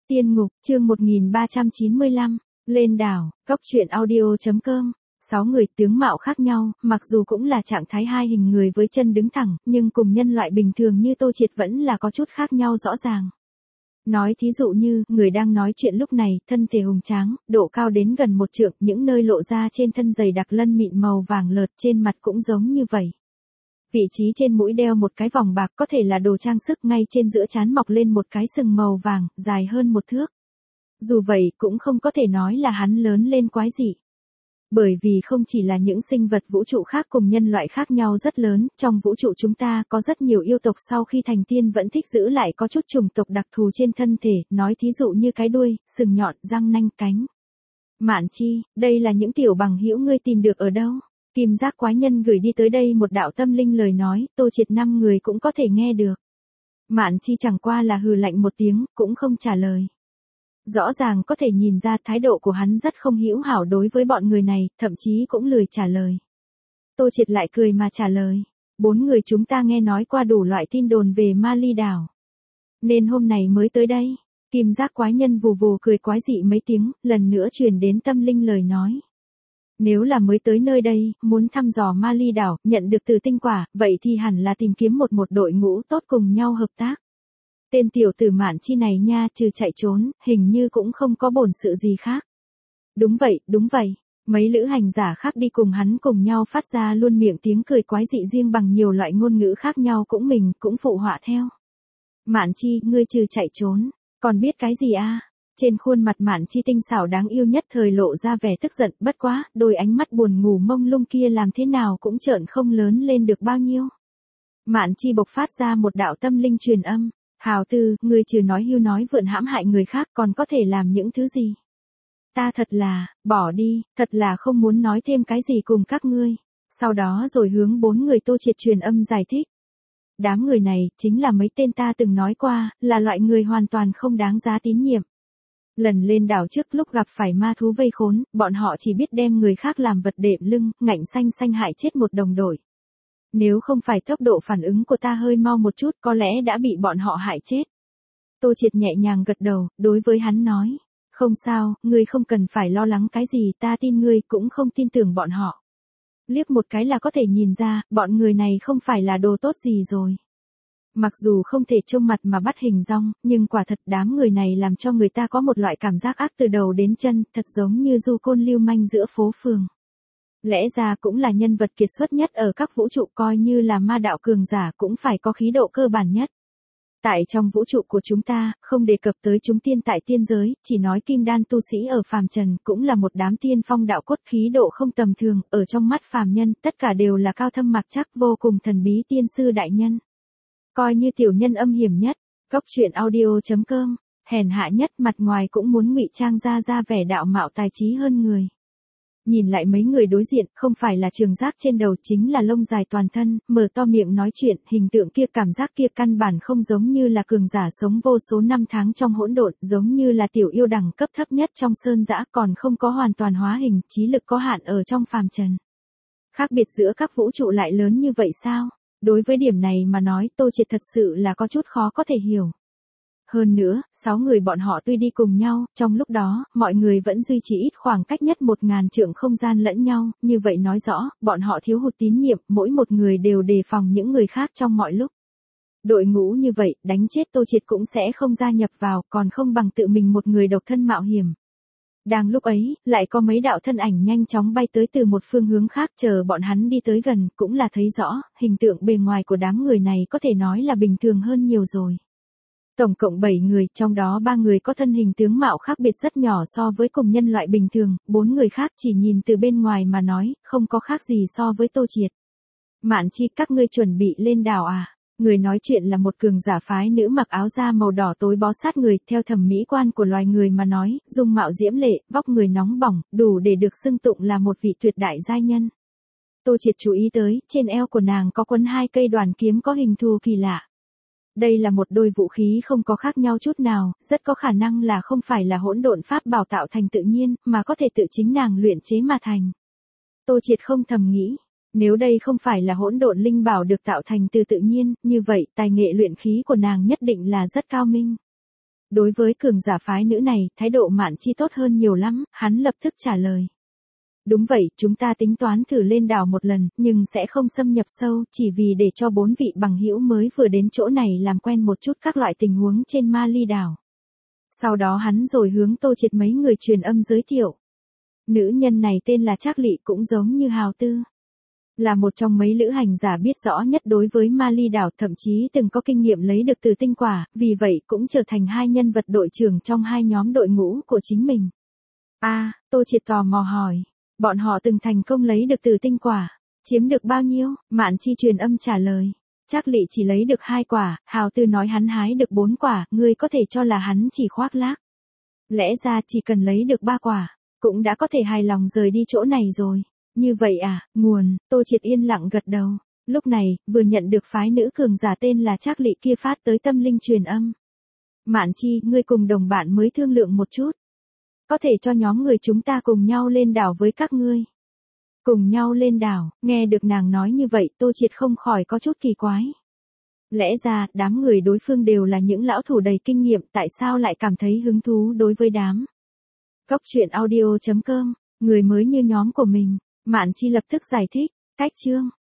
Tiên ngục, chương 1395, lên đảo, cóc truyện audio.com. 6 người tướng mạo khác nhau, mặc dù cũng là trạng thái hai hình người với chân đứng thẳng, nhưng cùng nhân loại bình thường như Tô Triệt vẫn là có chút khác nhau rõ ràng. Nói thí dụ như, người đang nói chuyện lúc này, thân thể hùng tráng, độ cao đến gần 1 trượng, những nơi lộ ra trên thân dày đặc lân mịn màu vàng lợt, trên mặt cũng giống như vậy. Vị trí trên mũi đeo một cái vòng bạc có thể là đồ trang sức, ngay trên giữa trán mọc lên một cái sừng màu vàng, dài hơn 1 thước. Dù vậy cũng không có thể nói là hắn lớn lên quái dị. Bởi vì không chỉ là những sinh vật vũ trụ khác cùng nhân loại khác nhau rất lớn, trong vũ trụ chúng ta có rất nhiều yêu tộc sau khi thành tiên vẫn thích giữ lại có chút chủng tộc đặc thù trên thân thể, nói thí dụ như cái đuôi, sừng nhọn, răng nanh, cánh. Mạn Chi, đây là những tiểu bằng hữu ngươi tìm được ở đâu? Kim giác quái nhân gửi đi tới đây một đạo tâm linh lời nói, Tô Triệt 5 người cũng có thể nghe được. Mạn Chi chẳng qua là hừ lạnh một tiếng, cũng không trả lời. Rõ ràng có thể nhìn ra thái độ của hắn rất không hữu hảo đối với bọn người này, thậm chí cũng lười trả lời. Tô Triệt lại cười mà trả lời. 4 người chúng ta nghe nói qua đủ loại tin đồn về Ma Ly đảo. Nên hôm nay mới tới đây. Kim giác quái nhân vù vù cười quái dị mấy tiếng, lần nữa truyền đến tâm linh lời nói. Nếu là mới tới nơi đây, muốn thăm dò Ma Ly đảo, nhận được từ tinh quả, vậy thì hẳn là tìm kiếm một đội ngũ tốt cùng nhau hợp tác. Tên tiểu tử Mạn Chi này nha, trừ chạy trốn, hình như cũng không có bổn sự gì khác. Đúng vậy. Mấy lữ hành giả khác đi cùng hắn cùng nhau phát ra luôn miệng tiếng cười quái dị riêng bằng nhiều loại ngôn ngữ khác nhau, mình cũng phụ họa theo. Mạn Chi, ngươi trừ chạy trốn, còn biết cái gì a? Trên khuôn mặt Mạn Chi tinh xảo đáng yêu nhất thời lộ ra vẻ tức giận, bất quá, đôi ánh mắt buồn ngủ mông lung kia làm thế nào cũng trợn không lớn lên được bao nhiêu. Mạn Chi bộc phát ra một đạo tâm linh truyền âm. Hào Tư, ngươi trừ nói hưu nói vượn hãm hại người khác còn có thể làm những thứ gì? Ta thật là, bỏ đi, thật là không muốn nói thêm cái gì cùng các ngươi. Sau đó rồi hướng 4 người Tô Triệt truyền âm giải thích. Đám người này, chính là mấy tên ta từng nói qua, là loại người hoàn toàn không đáng giá tín nhiệm. Lần lên đảo trước lúc gặp phải ma thú vây khốn, bọn họ chỉ biết đem người khác làm vật đệm lưng, ngạnh xanh hại chết một đồng đội. Nếu không phải tốc độ phản ứng của ta hơi mau một chút có lẽ đã bị bọn họ hại chết. Tô Triệt nhẹ nhàng gật đầu, đối với hắn nói. Không sao, ngươi không cần phải lo lắng cái gì, ta tin ngươi, cũng không tin tưởng bọn họ. Liếc một cái là có thể nhìn ra, bọn người này không phải là đồ tốt gì rồi. Mặc dù không thể trông mặt mà bắt hình dong, nhưng quả thật đám người này làm cho người ta có một loại cảm giác ác từ đầu đến chân, thật giống như du côn lưu manh giữa phố phường. Lẽ ra cũng là nhân vật kiệt xuất nhất ở các vũ trụ, coi như là ma đạo cường giả cũng phải có khí độ cơ bản nhất. Tại trong vũ trụ của chúng ta, không đề cập tới chúng tiên tại tiên giới, chỉ nói kim đan tu sĩ ở phàm trần cũng là một đám tiên phong đạo cốt, khí độ không tầm thường, ở trong mắt phàm nhân, tất cả đều là cao thâm mặc chắc vô cùng thần bí tiên sư đại nhân. Coi như tiểu nhân âm hiểm nhất, cóc truyện audio.com, hèn hạ nhất, mặt ngoài cũng muốn ngụy trang ra vẻ đạo mạo tài trí hơn người. Nhìn lại mấy người đối diện, không phải là trường giác trên đầu, chính là lông dài toàn thân, mở to miệng nói chuyện, hình tượng kia, cảm giác kia căn bản không giống như là cường giả sống vô số năm tháng trong hỗn độn, giống như là tiểu yêu đẳng cấp thấp nhất trong sơn dã, còn không có hoàn toàn hóa hình, trí lực có hạn ở trong phàm trần. Khác biệt giữa các vũ trụ lại lớn như vậy sao? Đối với điểm này mà nói, Tô Triệt thật sự là có chút khó có thể hiểu. Hơn nữa, 6 người bọn họ tuy đi cùng nhau, trong lúc đó, mọi người vẫn duy trì ít khoảng cách nhất 1000 trượng không gian lẫn nhau, như vậy nói rõ, bọn họ thiếu hụt tín nhiệm, mỗi một người đều đề phòng những người khác trong mọi lúc. Đội ngũ như vậy, đánh chết Tô Triệt cũng sẽ không gia nhập vào, còn không bằng tự mình một người độc thân mạo hiểm. Đang lúc ấy, lại có mấy đạo thân ảnh nhanh chóng bay tới từ một phương hướng khác, chờ bọn hắn đi tới gần, cũng là thấy rõ, hình tượng bề ngoài của đám người này có thể nói là bình thường hơn nhiều rồi. Tổng cộng 7 người, trong đó 3 người có thân hình tướng mạo khác biệt rất nhỏ so với cùng nhân loại bình thường, 4 người khác chỉ nhìn từ bên ngoài mà nói, không có khác gì so với Tô Triệt. Mạn Chi, các ngươi chuẩn bị lên đảo à? Người nói chuyện là một cường giả phái nữ mặc áo da màu đỏ tối bó sát người, theo thẩm mỹ quan của loài người mà nói, dung mạo diễm lệ, vóc người nóng bỏng, đủ để được xưng tụng là một vị tuyệt đại giai nhân. Tô Triệt chú ý tới, trên eo của nàng có quấn 2 cây đoàn kiếm có hình thù kỳ lạ. Đây là một đôi vũ khí không có khác nhau chút nào, rất có khả năng là không phải là hỗn độn pháp bảo tạo thành tự nhiên, mà có thể tự chính nàng luyện chế mà thành. Tô Triệt không thầm nghĩ, nếu đây không phải là hỗn độn linh bảo được tạo thành từ tự nhiên, như vậy tài nghệ luyện khí của nàng nhất định là rất cao minh. Đối với cường giả phái nữ này, thái độ Mạn Chi tốt hơn nhiều lắm, hắn lập tức trả lời. Đúng vậy, chúng ta tính toán thử lên đảo một lần, nhưng sẽ không xâm nhập sâu, chỉ vì để cho 4 vị bằng hữu mới vừa đến chỗ này làm quen một chút các loại tình huống trên Ma Ly đảo. Sau đó hắn rồi hướng Tô Triệt mấy người truyền âm giới thiệu. Nữ nhân này tên là Trác Lị, cũng giống như Hào Tư. Là một trong mấy lữ hành giả biết rõ nhất đối với Ma Ly đảo, thậm chí từng có kinh nghiệm lấy được từ tinh quả, vì vậy cũng trở thành 2 nhân vật đội trưởng trong 2 nhóm đội ngũ của chính mình. Tô Triệt tò mò hỏi. Bọn họ từng thành công lấy được từ tinh quả. Chiếm được bao nhiêu? Mạn Chi truyền âm trả lời. Trác Lị chỉ lấy được 2 quả, Hào Tư nói hắn hái được 4 quả, ngươi có thể cho là hắn chỉ khoác lác. Lẽ ra chỉ cần lấy được 3 quả, cũng đã có thể hài lòng rời đi chỗ này rồi. Như vậy à, nguồn, Tô Triệt yên lặng gật đầu. Lúc này, vừa nhận được phái nữ cường giả tên là Trác Lị kia phát tới tâm linh truyền âm. Mạn Chi, ngươi cùng đồng bạn mới thương lượng một chút. Có thể cho nhóm người chúng ta cùng nhau lên đảo với các ngươi. Cùng nhau lên đảo, nghe được nàng nói như vậy, Tô Triệt không khỏi có chút kỳ quái. Lẽ ra, đám người đối phương đều là những lão thủ đầy kinh nghiệm, tại sao lại cảm thấy hứng thú đối với đám. Cốc truyện audio.com, người mới như nhóm của mình, Mạn Chi lập tức giải thích, cách chương.